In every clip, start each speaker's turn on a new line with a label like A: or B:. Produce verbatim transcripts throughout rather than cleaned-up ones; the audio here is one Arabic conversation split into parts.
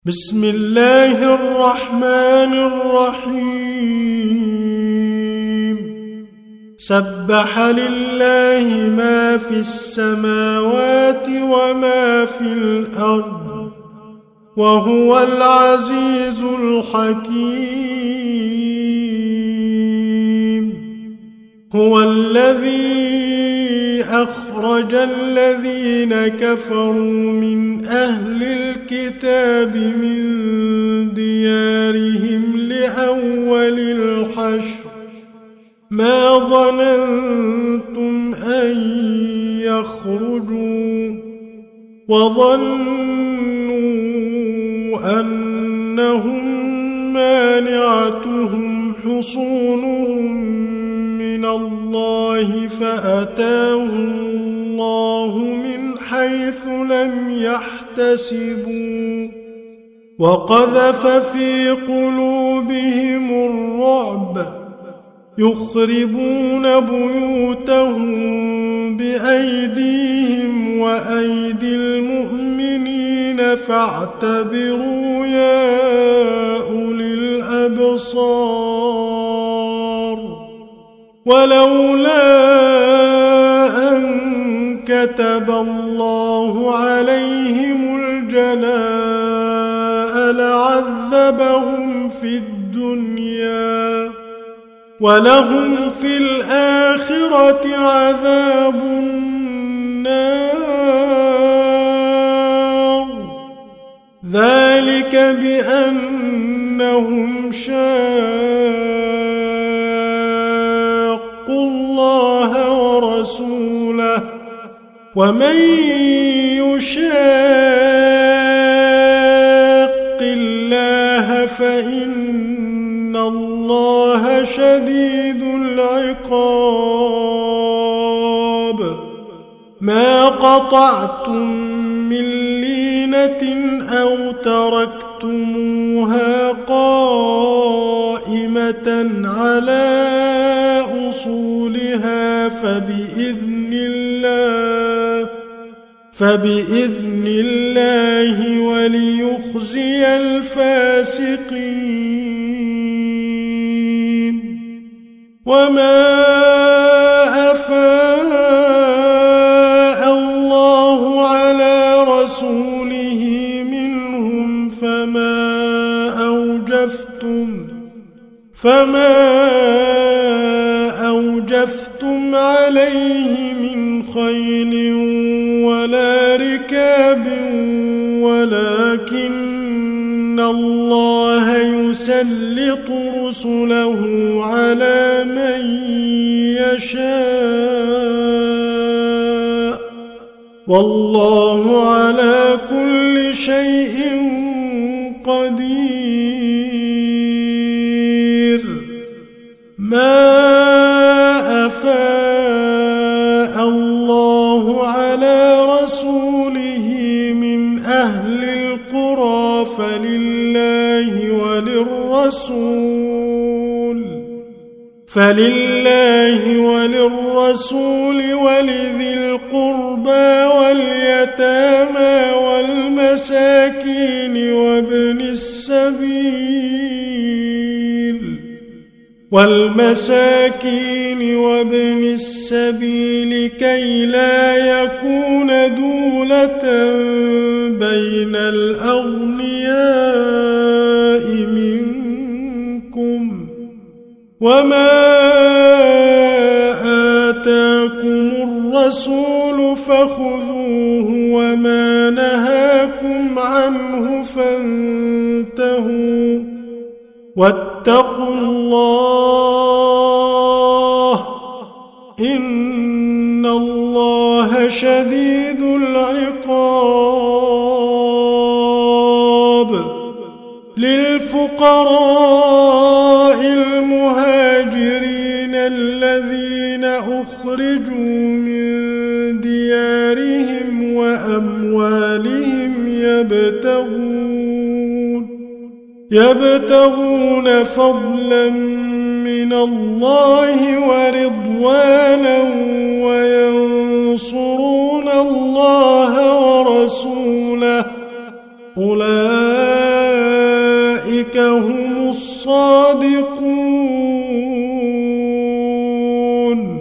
A: بسم الله الرحمن الرحيم سبح لله ما في السماوات وما في الأرض وهو العزيز الحكيم هو الذي أخرج الذين كفروا من أهل الكتاب من ديارهم لأول الحشر ما ظننتم أن يخرجوا وظنوا أنهم مانعتهم حصونهم من الله فأتاهم الله من حيث لم يحتسبوا وقذف في قلوبهم الرعب يخربون بيوتهم بأيديهم وأيدي المؤمنين فاعتبروا يا أولي الأبصار ولولا أن كتب الله عليهم الجلاء لعذبهم في الدنيا ولهم في الآخرة عذاب النار ذلك بأنهم شاقوا الله ورسوله ومن يشاق الله فإن الله شديد العقاب ما قطعتم من لينة أو تركتموها قائمة على أصولها فبإذن الله فبإذن الله وليخزي الفاسقين وما أفاء الله على رسوله منهم فما أوجفتم فما أوجفتم عليه من خيل ولا ركاب ولكن الله يسلط رسله على من يشاء والله على كل شيء قدير ما أفاء الله على رسوله من أهل القرى فلله وللرسول فلله وللرسول ولذي القربى واليتامى والمساكين وابن السبيل والمساكين وابن السبيل كي لا يكون دولة بين الأغنياء منكم وما آتاكم الرسول فخذوه وما نهاكم عنه فانتهوا واتقوا الله إن الله شديد العقاب للفقراء المهاجرين الذين أخرجوا من ديارهم وأموالهم يبتغون يبتغون فضلا من الله ورضوانا وينصرون الله ورسوله أولئك أولئك هم الصادقون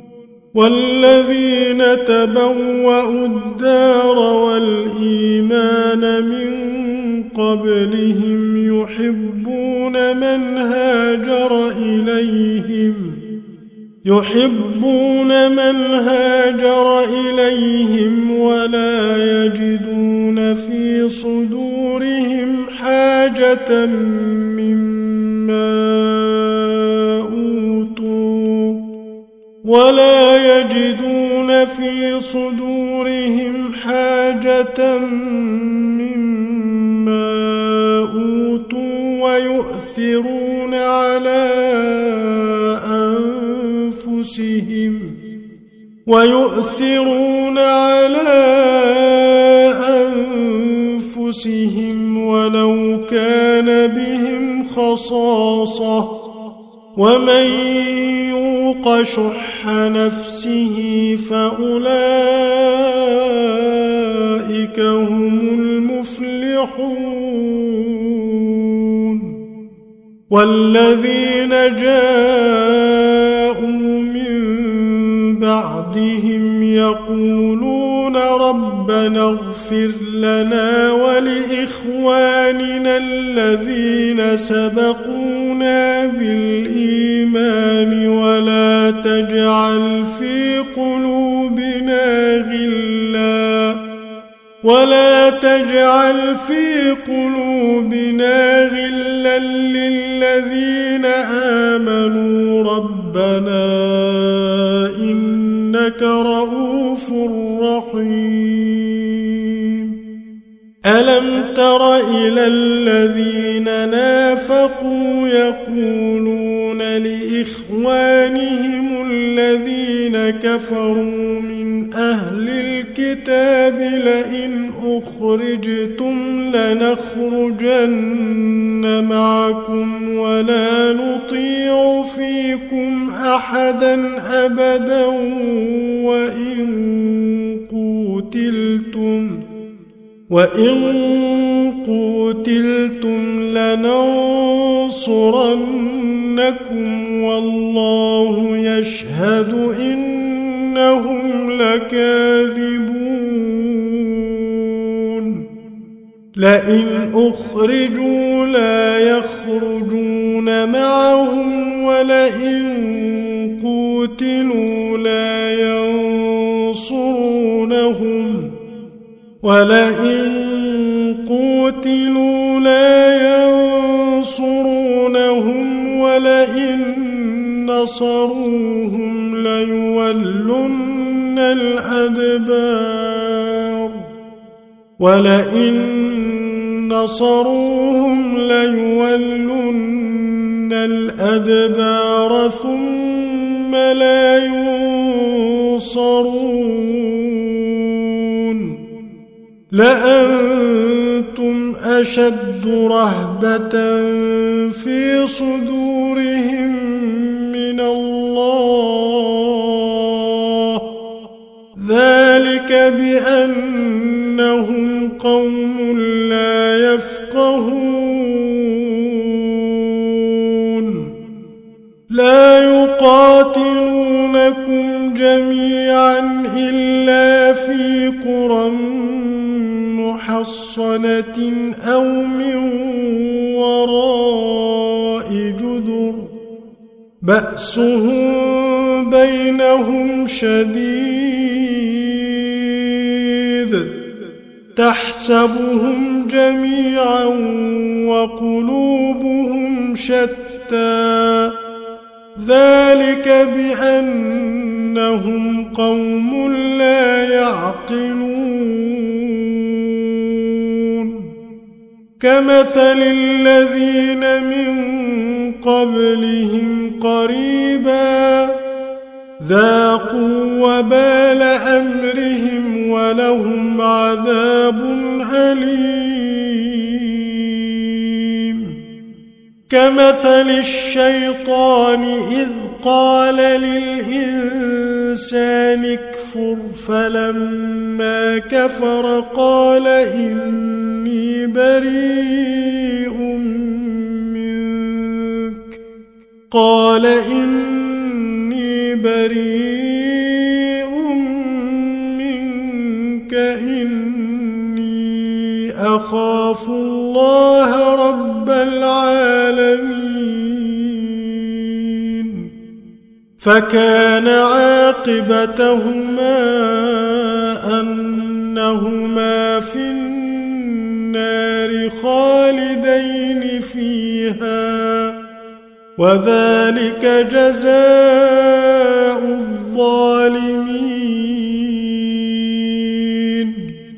A: والذين تبوأوا الدار والإيمان من قبلهم يحبون من هاجر إليهم يحبون من هاجر إليهم ولا يجدون في صدورهم حاجة مما أوتوا ولا يجدون في صدورهم حاجة مما أوتوا ويؤثرون على أنفسهم ويؤثرون على أنفسهم ولو كان بهم خصاصة ومن يوق شح نفسه فأولئك هم المفلحون والذين جاءوا من بعدهم يقولون ربنا اغفر لنا ولإخواننا الذين سبقونا بالإيمان ولا تجعل في قلوبنا غلا ولا تجعل في قلوبنا غلا للذين آمنوا ربنا إنك رؤوف رحيم ألم تر إلى الذين نافقوا يقولون لإخوانهم الذين كفروا من أهل الكتاب لئن أخرجتم لنخرجن معكم ولا نطيع فيكم أحدا أبدا وإن قوتلتم وإن قوتلتم لننصرنكم والله يشهد إنهم لكاذبون لئن أخرجوا لا يخرجون معهم ولئن قوتلوا لا ينصرونهم ولئن قوتلوا لا ينصرونهم ولئن نصروهم ليولن الأدبار ولئن نصروهم ليولن الأدبار ثم لا ينصرون لأنتم أشد رهبة في صدورهم من الله ذلك بأنهم قوم لا يفقهون لا يقاتلونكم جميعا إلا في قرى محصنة أو من وراء جدر بأسهم بينهم شديد تحسبهم جميعا وقلوبهم شتى ذلك بأنهم قوم لا يعقلون كمثل الذين من قبلهم قريبا ذاقوا وبال أمرهم ولهم عذاب أليم كمثل الشيطان إذ قال للإنسان اكفر فلما كفر قال إني بريء قال إني بريء منك إني أخاف الله رب العالمين فكان عاقبتهما أنهما في النار خالدين فيها وذلك جزاء الظالمين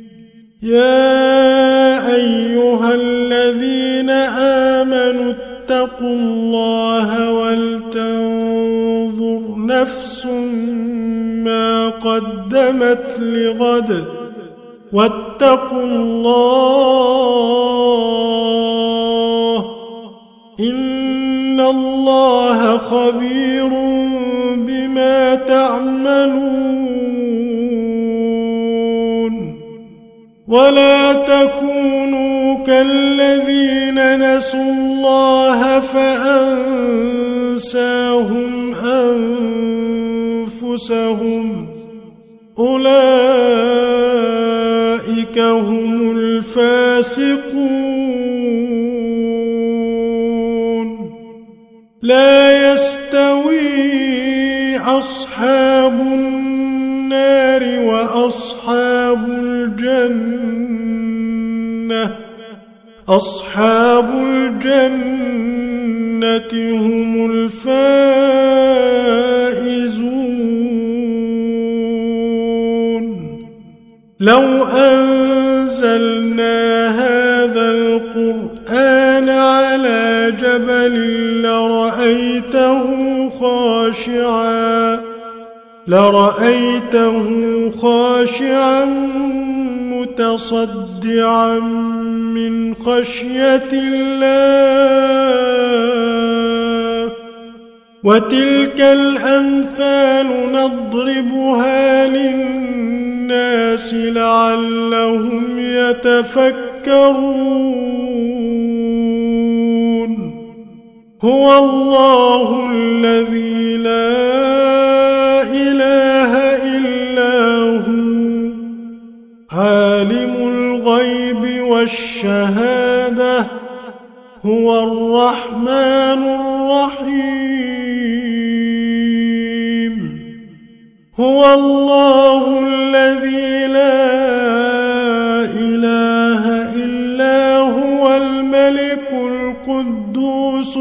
A: يا أيها الذين آمنوا اتقوا الله ولتنظر نفس ما قدمت لغد واتقوا الله إن الله خبير بما تعملون ولا تكونوا كالذين نسوا الله فأنساهم أنفسهم أولئك هم الفاسقون لا يستوي أصحاب النار وأصحاب الجنة أصحاب الجنة هم الفائزون لو أنزلنا هذا القرآن على جبل لرأيته خاشعا لرأيته خاشعا متصدعا من خشية الله وتلك الأمثال نضربها للناس لعلهم يتفكرون هو الله الذي لا إله إلا هو عالم الغيب والشهادة هو الرحمن الرحيم هو الله الذي لا إله إلا هو الملك القدوس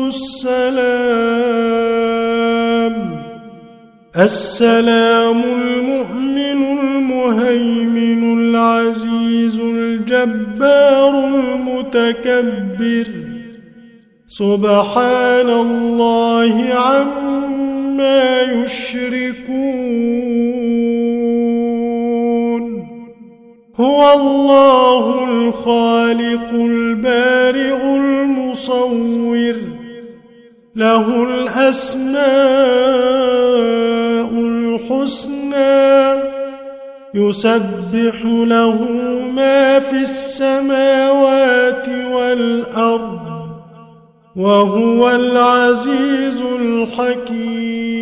A: السلام السلام المؤمن المهيمن العزيز الجبار المتكبر سبحان الله عما يشركون هو الله الخالق البارئ المصور له الأسماء الحسنى يسبح له ما في السماوات والأرض وهو العزيز الحكيم